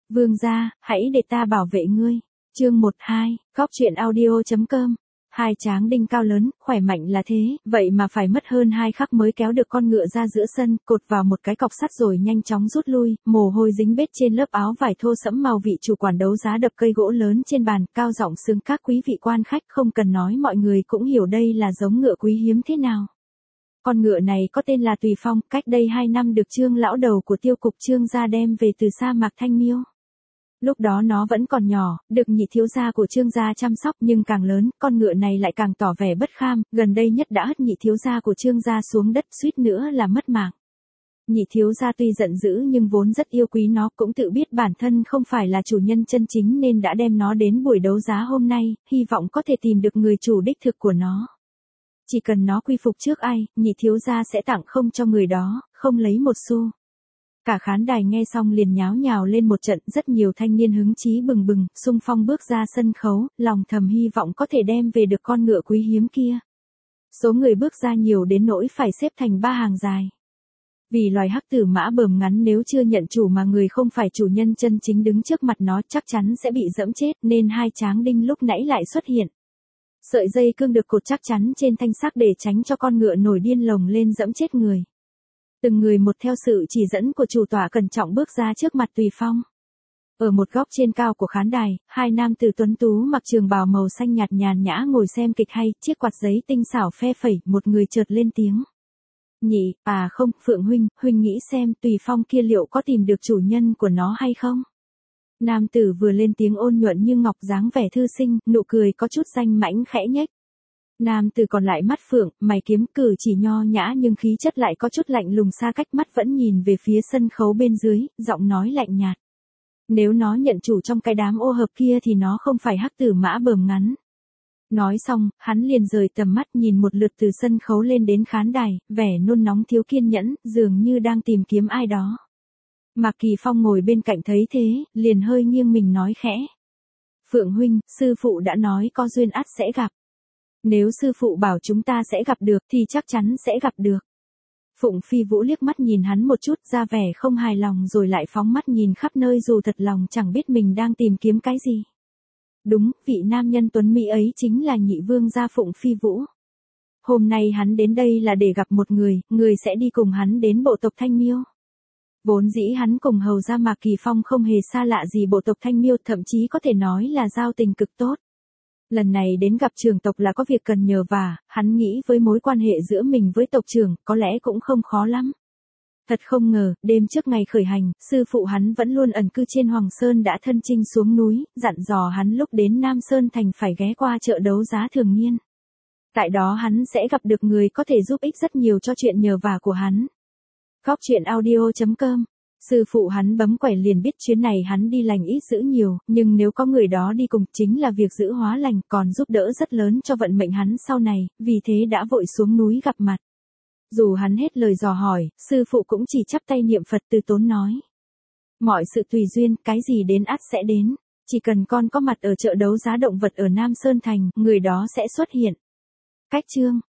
Vương gia, hãy để ta bảo vệ ngươi. Chương 12, Cóc truyện audio.com. Hai tráng đinh cao lớn, khỏe mạnh là thế, vậy mà phải mất hơn 2 khắc mới kéo được con ngựa ra giữa sân, cột vào một cái cọc sắt rồi nhanh chóng rút lui, mồ hôi dính bết trên lớp áo vải thô sẫm màu. Vị chủ quản đấu giá đập cây gỗ lớn trên bàn, cao giọng xướng: các quý vị quan khách, không cần nói mọi người cũng hiểu đây là giống ngựa quý hiếm thế nào. Con ngựa này có tên là Tùy Phong, cách đây 2 năm được Trương lão đầu của Tiêu cục Trương gia đem về từ sa mạc Thanh Miêu. Lúc đó nó vẫn còn nhỏ, được nhị thiếu gia của Trương gia chăm sóc, nhưng càng lớn, con ngựa này lại càng tỏ vẻ bất kham, gần đây nhất đã hất nhị thiếu gia của Trương gia xuống đất, suýt nữa là mất mạng. Nhị thiếu gia tuy giận dữ nhưng vốn rất yêu quý nó, cũng tự biết bản thân không phải là chủ nhân chân chính nên đã đem nó đến buổi đấu giá hôm nay, hy vọng có thể tìm được người chủ đích thực của nó. Chỉ cần nó quy phục trước ai, nhị thiếu gia sẽ tặng không cho người đó, không lấy một xu. Cả khán đài nghe xong liền nháo nhào lên một trận, rất nhiều thanh niên hứng chí bừng bừng, xung phong bước ra sân khấu, lòng thầm hy vọng có thể đem về được con ngựa quý hiếm kia. Số người bước ra nhiều đến nỗi phải xếp thành 3 hàng dài. Vì loài hắc tử mã bờm ngắn nếu chưa nhận chủ mà người không phải chủ nhân chân chính đứng trước mặt nó chắc chắn sẽ bị dẫm chết, nên hai tráng đinh lúc nãy lại xuất hiện. Sợi dây cương được cột chắc chắn trên thanh xác để tránh cho con ngựa nổi điên lồng lên dẫm chết người. Từng người một theo sự chỉ dẫn của chủ tọa cẩn trọng bước ra trước mặt Tùy Phong. Ở một góc trên cao của khán đài, hai nam tử tuấn tú mặc trường bào màu xanh nhạt nhàn nhã ngồi xem kịch hay, chiếc quạt giấy tinh xảo phe phẩy, một người chợt lên tiếng. Nhị, à không, Phượng huynh nghĩ xem Tùy Phong kia liệu có tìm được chủ nhân của nó hay không? Nam tử vừa lên tiếng ôn nhuận như ngọc, dáng vẻ thư sinh, nụ cười có chút danh mãnh khẽ nhếch. Nam tử còn lại mắt phượng, mày kiếm, cử chỉ nho nhã nhưng khí chất lại có chút lạnh lùng, xa cách, mắt vẫn nhìn về phía sân khấu bên dưới, giọng nói lạnh nhạt. Nếu nó nhận chủ trong cái đám ô hợp kia thì nó không phải hắc tử mã bờm ngắn. Nói xong, hắn liền rời tầm mắt nhìn một lượt từ sân khấu lên đến khán đài, vẻ nôn nóng thiếu kiên nhẫn, dường như đang tìm kiếm ai đó. Mạc Kỳ Phong ngồi bên cạnh thấy thế, liền hơi nghiêng mình nói khẽ. Phượng huynh, sư phụ đã nói có duyên ắt sẽ gặp. Nếu sư phụ bảo chúng ta sẽ gặp được thì chắc chắn sẽ gặp được. Phụng Phi Vũ liếc mắt nhìn hắn một chút, ra vẻ không hài lòng rồi lại phóng mắt nhìn khắp nơi dù thật lòng chẳng biết mình đang tìm kiếm cái gì. Đúng, vị nam nhân tuấn mỹ ấy chính là nhị vương gia Phụng Phi Vũ. Hôm nay hắn đến đây là để gặp một người sẽ đi cùng hắn đến bộ tộc Thanh Miêu. Vốn dĩ hắn cùng hầu gia Mạc Kỳ Phong không hề xa lạ gì bộ tộc Thanh Miêu, thậm chí có thể nói là giao tình cực tốt. Lần này đến gặp trưởng tộc là có việc cần nhờ vả, hắn nghĩ với mối quan hệ giữa mình với tộc trưởng, có lẽ cũng không khó lắm. Thật không ngờ, đêm trước ngày khởi hành, sư phụ hắn vẫn luôn ẩn cư trên Hoàng Sơn đã thân chinh xuống núi, dặn dò hắn lúc đến Nam Sơn Thành phải ghé qua chợ đấu giá thường niên. Tại đó hắn sẽ gặp được người có thể giúp ích rất nhiều cho chuyện nhờ vả của hắn. Cóc truyện audio.com. Sư phụ hắn bấm quẻ liền biết chuyến này hắn đi lành ít dữ nhiều, nhưng nếu có người đó đi cùng chính là việc giữ hóa lành, còn giúp đỡ rất lớn cho vận mệnh hắn sau này, vì thế đã vội xuống núi gặp mặt. Dù hắn hết lời dò hỏi, sư phụ cũng chỉ chắp tay niệm Phật từ tốn nói. Mọi sự tùy duyên, cái gì đến ắt sẽ đến, chỉ cần con có mặt ở chợ đấu giá động vật ở Nam Sơn Thành, người đó sẽ xuất hiện. Cách chương